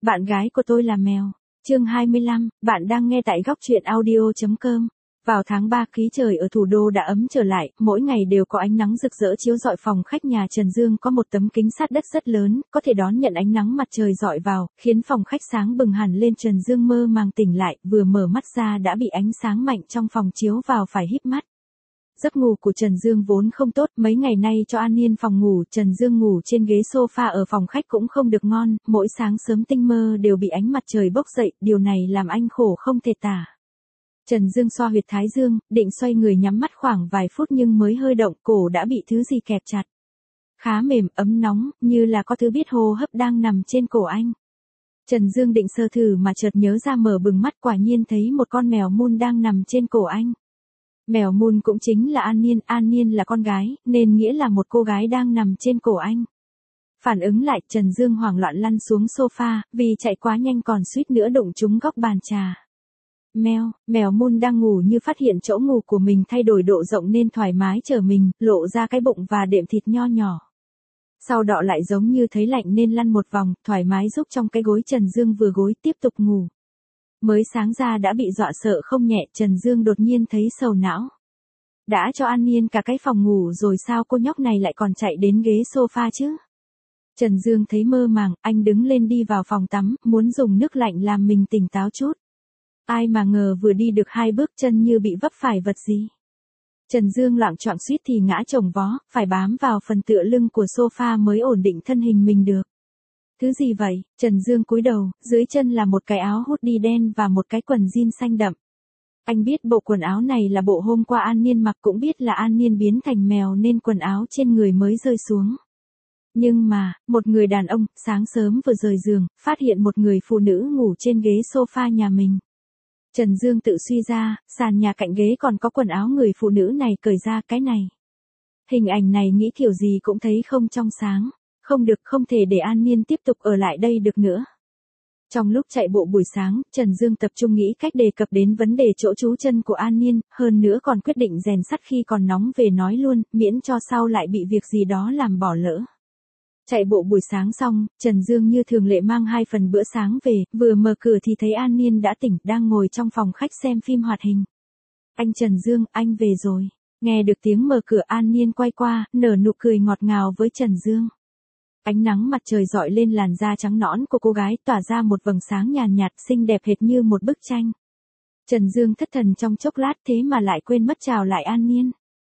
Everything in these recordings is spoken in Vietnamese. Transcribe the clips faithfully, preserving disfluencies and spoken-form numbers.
Bạn gái của tôi là mèo. Chương hai mươi lăm, bạn đang nghe tại góc truyện audio chấm com. Vào tháng ba, khí trời ở thủ đô đã ấm trở lại, mỗi ngày đều có ánh nắng rực rỡ chiếu rọi phòng khách nhà Trần Dương có một tấm kính sát đất rất lớn, có thể đón nhận ánh nắng mặt trời rọi vào, khiến phòng khách sáng bừng hẳn lên. Trần Dương mơ màng tỉnh lại, vừa mở mắt ra đã bị ánh sáng mạnh trong phòng chiếu vào phải híp mắt. Giấc ngủ của Trần Dương vốn không tốt, mấy ngày nay cho an yên phòng ngủ, Trần Dương ngủ trên ghế sofa ở phòng khách cũng không được ngon, mỗi sáng sớm tinh mơ đều bị ánh mặt trời bốc dậy, điều này làm anh khổ không thể tả. Trần Dương xoa huyệt thái dương, định xoay người nhắm mắt khoảng vài phút nhưng mới hơi động, cổ đã bị thứ gì kẹp chặt. Khá mềm, ấm nóng, như là có thứ biết hô hấp đang nằm trên cổ anh. Trần Dương định sờ thử mà chợt nhớ ra, mở bừng mắt quả nhiên thấy một con mèo mun đang nằm trên cổ anh. Mèo mun cũng chính là An Niên, An Niên là con gái, nên nghĩa là một cô gái đang nằm trên cổ anh. Phản ứng lại, Trần Dương hoảng loạn lăn xuống sofa, vì chạy quá nhanh còn suýt nữa đụng trúng góc bàn trà. Mèo, mèo mun đang ngủ như phát hiện chỗ ngủ của mình thay đổi độ rộng nên thoải mái trở mình, lộ ra cái bụng và đệm thịt nho nhỏ. Sau đó lại giống như thấy lạnh nên lăn một vòng, thoải mái giúp trong cái gối. Trần Dương vừa gối tiếp tục ngủ. Mới sáng ra đã bị dọa sợ không nhẹ, Trần Dương đột nhiên thấy sầu não. Đã cho An Niên cả cái phòng ngủ rồi sao cô nhóc này lại còn chạy đến ghế sofa chứ? Trần Dương thấy mơ màng, anh đứng lên đi vào phòng tắm, muốn dùng nước lạnh làm mình tỉnh táo chút. Ai mà ngờ vừa đi được hai bước chân như bị vấp phải vật gì. Trần Dương loạng choạng suýt thì ngã chồng vó, phải bám vào phần tựa lưng của sofa mới ổn định thân hình mình được. Thứ gì vậy? Trần Dương cúi đầu, dưới chân là một cái áo hoodie đen và một cái quần jean xanh đậm. Anh biết bộ quần áo này là bộ hôm qua An Niên mặc, cũng biết là An Niên biến thành mèo nên quần áo trên người mới rơi xuống. Nhưng mà, một người đàn ông, sáng sớm vừa rời giường, phát hiện một người phụ nữ ngủ trên ghế sofa nhà mình. Trần Dương tự suy ra, sàn nhà cạnh ghế còn có quần áo người phụ nữ này cởi ra, cái này. Hình ảnh này nghĩ kiểu gì cũng thấy không trong sáng. Không được, không thể để An Niên tiếp tục ở lại đây được nữa. Trong lúc chạy bộ buổi sáng, Trần Dương tập trung nghĩ cách đề cập đến vấn đề chỗ trú chân của An Niên, hơn nữa còn quyết định rèn sắt khi còn nóng về nói luôn, miễn cho sau lại bị việc gì đó làm bỏ lỡ. Chạy bộ buổi sáng xong, Trần Dương như thường lệ mang hai phần bữa sáng về, vừa mở cửa thì thấy An Niên đã tỉnh, đang ngồi trong phòng khách xem phim hoạt hình. Anh Trần Dương, anh về rồi. Nghe được tiếng mở cửa, An Niên quay qua, nở nụ cười ngọt ngào với Trần Dương. Ánh nắng mặt trời rọi lên làn da trắng nõn của cô gái, tỏa ra một vầng sáng nhàn nhạt, xinh đẹp hệt như một bức tranh. Trần Dương thất thần trong chốc lát thế mà lại quên mất chào lại An Niên.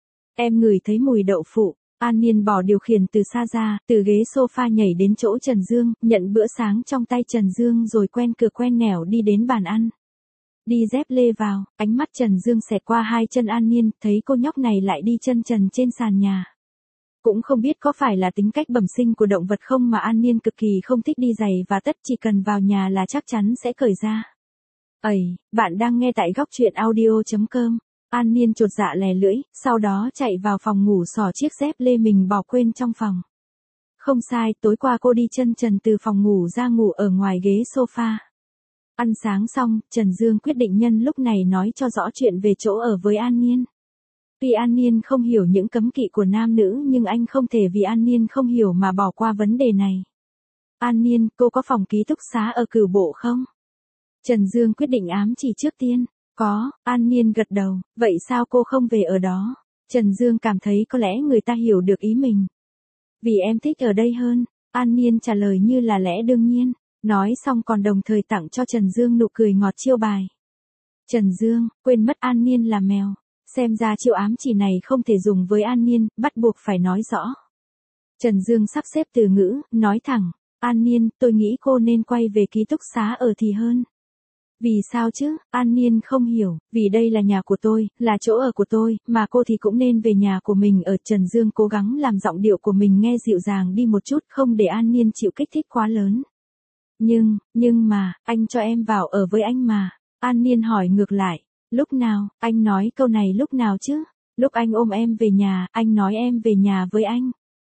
Em ngửi thấy mùi đậu phụ. An Niên bỏ điều khiển từ xa ra, từ ghế sofa nhảy đến chỗ Trần Dương, nhận bữa sáng trong tay Trần Dương rồi quen cửa quen nẻo đi đến bàn ăn. Đi dép lê vào, ánh mắt Trần Dương xẹt qua hai chân An Niên, thấy cô nhóc này lại đi chân trần trên sàn nhà. Cũng không biết có phải là tính cách bẩm sinh của động vật không mà An Niên cực kỳ không thích đi giày và tất, chỉ cần vào nhà là chắc chắn sẽ cởi ra. Ây, bạn đang nghe tại góc truyện audio chấm com. An Niên chột dạ lè lưỡi, sau đó chạy vào phòng ngủ xỏ chiếc dép lê mình bỏ quên trong phòng. Không sai, tối qua cô đi chân trần từ phòng ngủ ra ngủ ở ngoài ghế sofa. Ăn sáng xong, Trần Dương quyết định nhân lúc này nói cho rõ chuyện về chỗ ở với An Niên. Tuy An Niên không hiểu những cấm kỵ của nam nữ nhưng anh không thể vì An Niên không hiểu mà bỏ qua vấn đề này. An Niên, cô có phòng ký túc xá ở Cửu Bộ không? Trần Dương quyết định ám chỉ trước tiên. Có, An Niên gật đầu, vậy sao cô không về ở đó? Trần Dương cảm thấy có lẽ người ta hiểu được ý mình. Vì em thích ở đây hơn, An Niên trả lời như là lẽ đương nhiên, nói xong còn đồng thời tặng cho Trần Dương nụ cười ngọt chiêu bài. Trần Dương, quên mất An Niên là mèo. Xem ra chiêu ám chỉ này không thể dùng với An Niên, bắt buộc phải nói rõ. Trần Dương sắp xếp từ ngữ, nói thẳng, An Niên, tôi nghĩ cô nên quay về ký túc xá ở thì hơn. Vì sao chứ? An Niên không hiểu, vì đây là nhà của tôi, là chỗ ở của tôi, mà cô thì cũng nên về nhà của mình ở. Trần Dương cố gắng làm giọng điệu của mình nghe dịu dàng đi một chút, không để An Niên chịu kích thích quá lớn. Nhưng, nhưng mà, anh cho em vào ở với anh mà. An Niên hỏi ngược lại. Lúc nào? Anh nói câu này lúc nào chứ? Lúc anh ôm em về nhà, anh nói em về nhà với anh.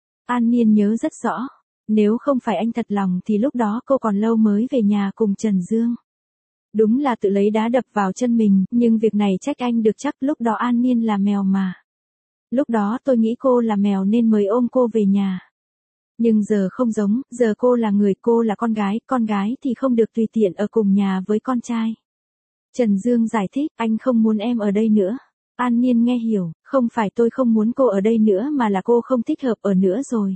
An Niên nhớ rất rõ. Nếu không phải anh thật lòng thì lúc đó cô còn lâu mới về nhà cùng Trần Dương. Đúng là tự lấy đá đập vào chân mình, nhưng việc này trách anh được chắc, lúc đó An Niên là mèo mà. Lúc đó tôi nghĩ cô là mèo nên mới ôm cô về nhà. Nhưng giờ không giống, giờ cô là người, cô là con gái, con gái thì không được tùy tiện ở cùng nhà với con trai. Trần Dương giải thích, anh không muốn em ở đây nữa. An Niên nghe hiểu, không phải tôi không muốn cô ở đây nữa mà là cô không thích hợp ở nữa rồi.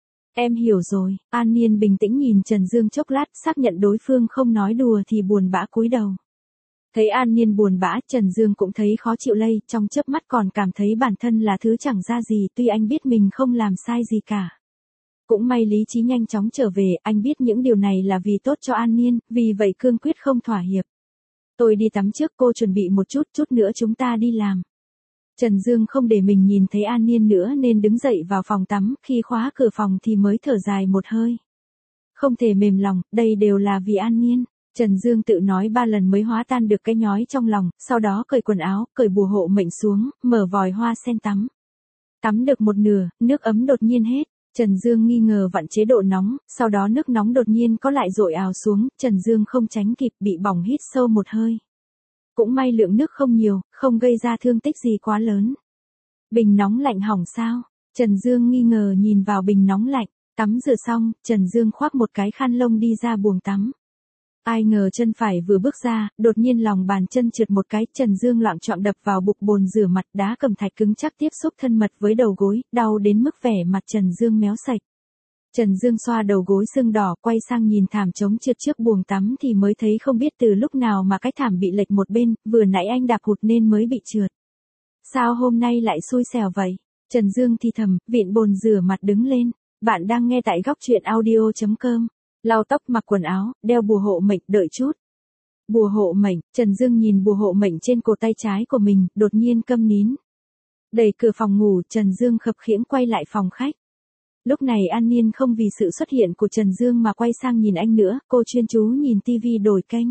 Em hiểu rồi, An Niên bình tĩnh nhìn Trần Dương chốc lát, xác nhận đối phương không nói đùa thì buồn bã cúi đầu. Thấy An Niên buồn bã, Trần Dương cũng thấy khó chịu lây, trong chớp mắt còn cảm thấy bản thân là thứ chẳng ra gì, tuy anh biết mình không làm sai gì cả. Cũng may lý trí nhanh chóng trở về, anh biết những điều này là vì tốt cho An Niên, vì vậy cương quyết không thỏa hiệp. Tôi đi tắm trước, cô chuẩn bị một chút, chút nữa chúng ta đi làm. Trần Dương không để mình nhìn thấy An Niên nữa nên đứng dậy vào phòng tắm, khi khóa cửa phòng thì mới thở dài một hơi. Không thể mềm lòng, đây đều là vì An Niên. Trần Dương tự nói ba lần mới hóa tan được cái nhói trong lòng, sau đó cởi quần áo, cởi bùa hộ mệnh xuống, mở vòi hoa sen tắm. Tắm được một nửa, nước ấm đột nhiên hết. Trần Dương nghi ngờ vặn chế độ nóng, sau đó nước nóng đột nhiên có lại dội ào xuống, Trần Dương không tránh kịp bị bỏng hít sâu một hơi. Cũng may lượng nước không nhiều, không gây ra thương tích gì quá lớn. Bình nóng lạnh hỏng sao? Trần Dương nghi ngờ nhìn vào bình nóng lạnh, tắm rửa xong, Trần Dương khoác một cái khăn lông đi ra buồng tắm. Ai ngờ chân phải vừa bước ra, đột nhiên lòng bàn chân trượt một cái, Trần Dương loạng choạng đập vào bục bồn rửa mặt, đá cẩm thạch cứng chắc tiếp xúc thân mật với đầu gối, đau đến mức vẻ mặt Trần Dương méo sạch. Trần Dương xoa đầu gối sưng đỏ, quay sang nhìn thảm trống trượt trước buồng tắm thì mới thấy không biết từ lúc nào mà cái thảm bị lệch một bên, vừa nãy anh đạp hụt nên mới bị trượt. Sao hôm nay lại xui xẻo vậy? Trần Dương thì thầm, vịn bồn rửa mặt đứng lên. Bạn đang nghe tại góc truyện audio chấm com. Lau tóc, mặc quần áo, đeo bùa hộ mệnh, đợi chút. Bùa hộ mệnh, Trần Dương nhìn bùa hộ mệnh trên cổ tay trái của mình, đột nhiên câm nín. Đẩy cửa phòng ngủ, Trần Dương khập khiễng quay lại phòng khách. Lúc này An Niên không vì sự xuất hiện của Trần Dương mà quay sang nhìn anh nữa, cô chuyên chú nhìn tivi đổi kênh.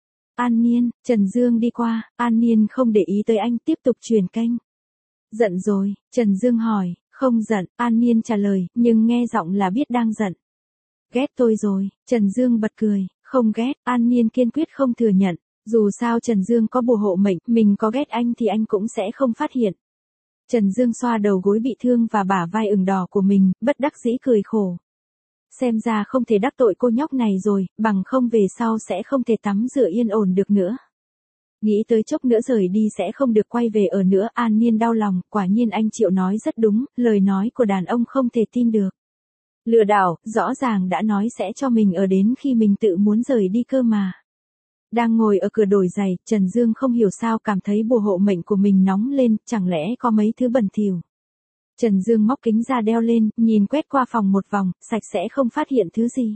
An Niên, Trần Dương đi qua, An Niên không để ý tới anh, tiếp tục chuyển kênh. Giận rồi, Trần Dương hỏi, không giận, An Niên trả lời, nhưng nghe giọng là biết đang giận. Ghét tôi rồi, Trần Dương bật cười, không ghét, An Niên kiên quyết không thừa nhận, dù sao Trần Dương có bùa hộ mệnh, mình có ghét anh thì anh cũng sẽ không phát hiện. Trần Dương xoa đầu gối bị thương và bả vai ửng đỏ của mình, bất đắc dĩ cười khổ. Xem ra không thể đắc tội cô nhóc này rồi, bằng không về sau sẽ không thể tắm rửa yên ổn được nữa. Nghĩ tới chốc nữa rời đi sẽ không được quay về ở nữa, An Niên đau lòng, quả nhiên anh Triệu nói rất đúng, lời nói của đàn ông không thể tin được. Lừa đảo, rõ ràng đã nói sẽ cho mình ở đến khi mình tự muốn rời đi cơ mà. Đang ngồi ở cửa đổi giày, Trần Dương không hiểu sao cảm thấy bùa hộ mệnh của mình nóng lên, chẳng lẽ có mấy thứ bẩn thỉu. Trần Dương móc kính ra đeo lên, nhìn quét qua phòng một vòng, sạch sẽ không phát hiện thứ gì.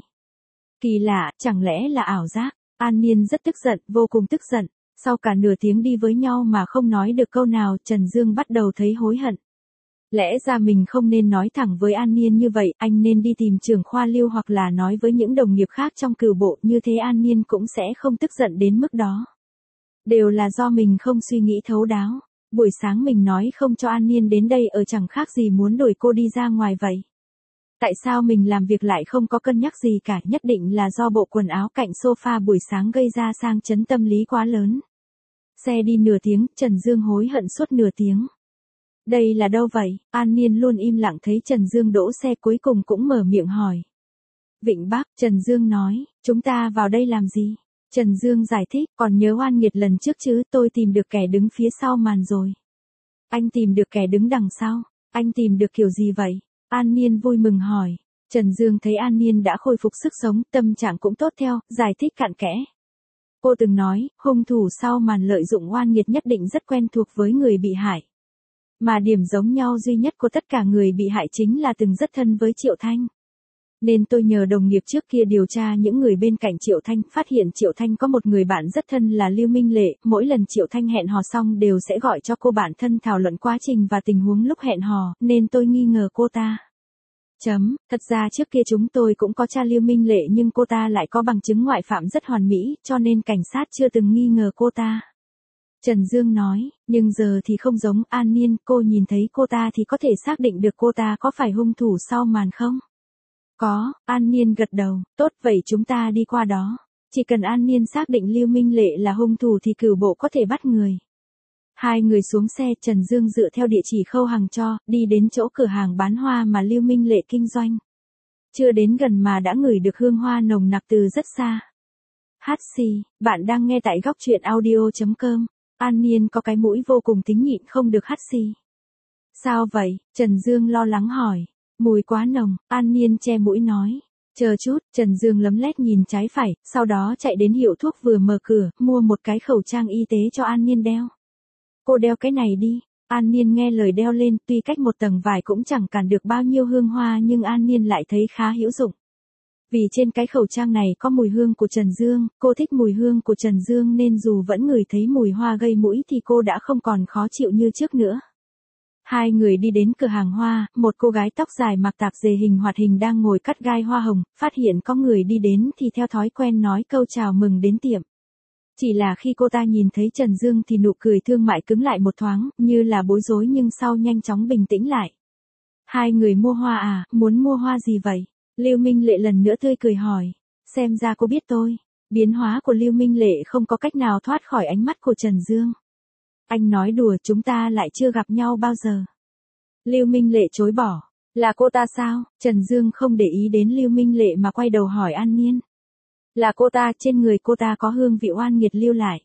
Kỳ lạ, chẳng lẽ là ảo giác? An Niên rất tức giận, vô cùng tức giận. Sau cả nửa tiếng đi với nhau mà không nói được câu nào, Trần Dương bắt đầu thấy hối hận. Lẽ ra mình không nên nói thẳng với An Niên như vậy, anh nên đi tìm trưởng khoa Lưu hoặc là nói với những đồng nghiệp khác trong cửu bộ, như thế An Niên cũng sẽ không tức giận đến mức đó. Đều là do mình không suy nghĩ thấu đáo. Buổi sáng mình nói không cho An Niên đến đây ở chẳng khác gì muốn đuổi cô đi ra ngoài vậy. Tại sao mình làm việc lại không có cân nhắc gì cả, nhất định là do bộ quần áo cạnh sofa buổi sáng gây ra sang chấn tâm lý quá lớn. Xe đi nửa tiếng, Trần Dương hối hận suốt nửa tiếng. Đây là đâu vậy? An Niên luôn im lặng thấy Trần Dương đỗ xe cuối cùng cũng mở miệng hỏi. Vịnh Bắc, Trần Dương nói, chúng ta vào đây làm gì? Trần Dương giải thích, còn nhớ oan nghiệt lần trước chứ, tôi tìm được kẻ đứng phía sau màn rồi. Anh tìm được kẻ đứng đằng sau, anh tìm được kiểu gì vậy? An Niên vui mừng hỏi. Trần Dương thấy An Niên đã khôi phục sức sống, tâm trạng cũng tốt theo, giải thích cặn kẽ. Cô từng nói, hung thủ sau màn lợi dụng oan nghiệt nhất định rất quen thuộc với người bị hại. Mà điểm giống nhau duy nhất của tất cả người bị hại chính là từng rất thân với Triệu Thanh. Nên tôi nhờ đồng nghiệp trước kia điều tra những người bên cạnh Triệu Thanh, phát hiện Triệu Thanh có một người bạn rất thân là Lưu Minh Lệ, mỗi lần Triệu Thanh hẹn hò xong đều sẽ gọi cho cô bạn thân thảo luận quá trình và tình huống lúc hẹn hò, nên tôi nghi ngờ cô ta. Chấm, thật ra trước kia chúng tôi cũng có tra Lưu Minh Lệ nhưng cô ta lại có bằng chứng ngoại phạm rất hoàn mỹ, cho nên cảnh sát chưa từng nghi ngờ cô ta. Trần Dương nói, nhưng giờ thì không giống An Niên, cô nhìn thấy cô ta thì có thể xác định được cô ta có phải hung thủ sau màn không? Có, An Niên gật đầu, tốt vậy chúng ta đi qua đó. Chỉ cần An Niên xác định Lưu Minh Lệ là hung thủ thì cửu bộ có thể bắt người. Hai người xuống xe, Trần Dương dựa theo địa chỉ Khâu Hằng cho, đi đến chỗ cửa hàng bán hoa mà Lưu Minh Lệ kinh doanh. chưa đến gần mà đã ngửi được hương hoa nồng nặc từ rất xa. Hát xì, bạn đang nghe tại góc truyện audio.com. An Niên có cái mũi vô cùng tính nhịn không được hắt xì. Sao vậy? Trần Dương lo lắng hỏi. Mùi quá nồng, An Niên che mũi nói. Chờ chút, Trần Dương lấm lét nhìn trái phải, sau đó chạy đến hiệu thuốc vừa mở cửa, mua một cái khẩu trang y tế cho An Niên đeo. Cô đeo cái này đi. An Niên nghe lời đeo lên, tuy cách một tầng vải cũng chẳng cản được bao nhiêu hương hoa nhưng An Niên lại thấy khá hữu dụng. Vì trên cái khẩu trang này có mùi hương của Trần Dương, cô thích mùi hương của Trần Dương nên dù vẫn ngửi thấy mùi hoa gây mũi thì cô đã không còn khó chịu như trước nữa. Hai người đi đến cửa hàng hoa, một cô gái tóc dài mặc tạp dề hình hoạt hình đang ngồi cắt gai hoa hồng, phát hiện có người đi đến thì theo thói quen nói câu chào mừng đến tiệm. Chỉ là khi cô ta nhìn thấy Trần Dương thì nụ cười thương mại cứng lại một thoáng, như là bối rối nhưng sau nhanh chóng bình tĩnh lại. Hai người mua hoa à, muốn mua hoa gì vậy? Lưu Minh Lệ lần nữa tươi cười hỏi. Xem ra cô biết tôi. Biến hóa của Lưu Minh Lệ không có cách nào thoát khỏi ánh mắt của Trần Dương. Anh nói đùa, chúng ta lại chưa gặp nhau bao giờ. Lưu Minh Lệ chối bỏ. Là cô ta sao? Trần Dương không để ý đến Lưu Minh Lệ mà quay đầu hỏi An Niên. Là cô ta, trên người cô ta có hương vị oan nghiệt lưu lại.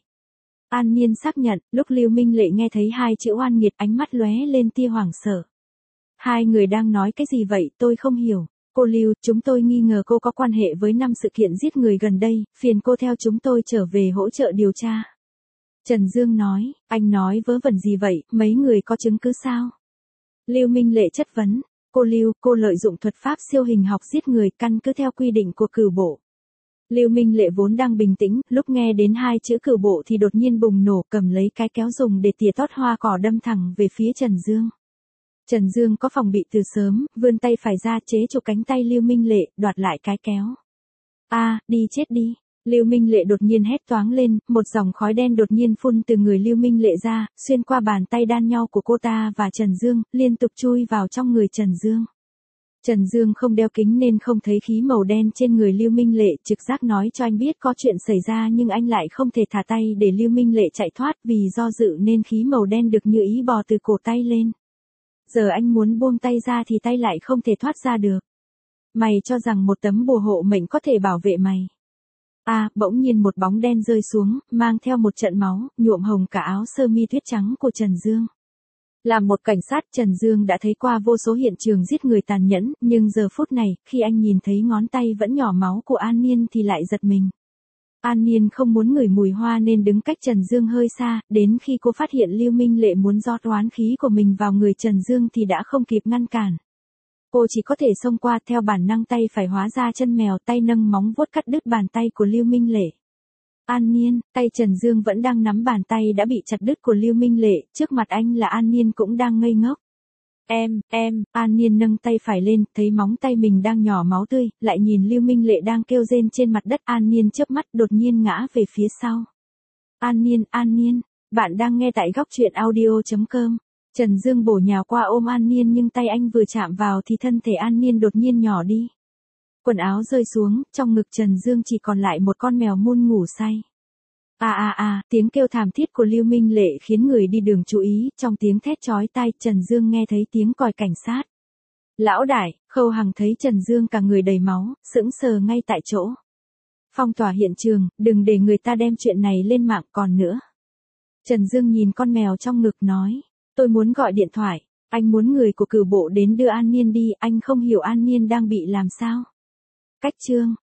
An Niên xác nhận, lúc Lưu Minh Lệ nghe thấy hai chữ oan nghiệt ánh mắt lóe lên tia hoảng sợ. Hai người đang nói cái gì vậy, tôi không hiểu. Cô Lưu, chúng tôi nghi ngờ cô có quan hệ với năm sự kiện giết người gần đây, phiền cô theo chúng tôi trở về hỗ trợ điều tra. Trần Dương nói, anh nói vớ vẩn gì vậy, mấy người có chứng cứ sao? Lưu Minh Lệ chất vấn, cô Lưu, cô lợi dụng thuật pháp siêu hình học giết người căn cứ theo quy định của cửu bộ. Lưu Minh Lệ vốn đang bình tĩnh, lúc nghe đến hai chữ cửu bộ thì đột nhiên bùng nổ, cầm lấy cái kéo dùng để tỉa tót hoa cỏ đâm thẳng về phía Trần Dương. Trần Dương có phòng bị từ sớm, vươn tay phải ra chế chụp cánh tay Lưu Minh Lệ, đoạt lại cái kéo. A, à, đi chết đi. Lưu Minh Lệ đột nhiên hét toáng lên, một dòng khói đen đột nhiên phun từ người Lưu Minh Lệ ra, xuyên qua bàn tay đan nhau của cô ta và Trần Dương, liên tục chui vào trong người Trần Dương. Trần Dương không đeo kính nên không thấy khí màu đen trên người Lưu Minh Lệ, trực giác nói cho anh biết có chuyện xảy ra nhưng anh lại không thể thả tay để Lưu Minh Lệ chạy thoát, vì do dự nên khí màu đen được như ý bò từ cổ tay lên. Giờ anh muốn buông tay ra thì tay lại không thể thoát ra được. Mày cho rằng một tấm bùa hộ mệnh có thể bảo vệ mày. À, bỗng nhiên một bóng đen rơi xuống, mang theo một trận máu, nhuộm hồng cả áo sơ mi tuyết trắng của Trần Dương. Là một cảnh sát, Trần Dương đã thấy qua vô số hiện trường giết người tàn nhẫn, nhưng giờ phút này, khi anh nhìn thấy ngón tay vẫn nhỏ máu của An Niên thì lại giật mình. An Niên không muốn ngửi mùi hoa nên đứng cách Trần Dương hơi xa, đến khi cô phát hiện Lưu Minh Lệ muốn rót oán khí của mình vào người Trần Dương thì đã không kịp ngăn cản. Cô chỉ có thể xông qua, theo bản năng tay phải hóa ra chân mèo, tay nâng móng vuốt cắt đứt bàn tay của Lưu Minh Lệ. An Niên, tay Trần Dương vẫn đang nắm bàn tay đã bị chặt đứt của Lưu Minh Lệ, trước mặt anh là An Niên cũng đang ngây ngốc. Em, em, An Niên nâng tay phải lên, thấy móng tay mình đang nhỏ máu tươi, lại nhìn Lưu Minh Lệ đang kêu rên trên mặt đất, An Niên chớp mắt đột nhiên ngã về phía sau. An Niên, An Niên, bạn đang nghe tại góc truyện audio.com. Trần Dương bổ nhào qua ôm An Niên nhưng tay anh vừa chạm vào thì thân thể An Niên đột nhiên nhỏ đi. Quần áo rơi xuống, trong ngực Trần Dương chỉ còn lại một con mèo mun ngủ say. À à à, tiếng kêu thảm thiết của Lưu Minh Lệ khiến người đi đường chú ý, trong tiếng thét chói tai, Trần Dương nghe thấy tiếng còi cảnh sát. Lão đại, Khâu Hằng thấy Trần Dương cả người đầy máu, sững sờ ngay tại chỗ. Phong tỏa hiện trường, đừng để người ta đem chuyện này lên mạng còn nữa. Trần Dương nhìn con mèo trong ngực nói, tôi muốn gọi điện thoại, anh muốn người của cửu bộ đến đưa An Niên đi, anh không hiểu An Niên đang bị làm sao. Cách chương,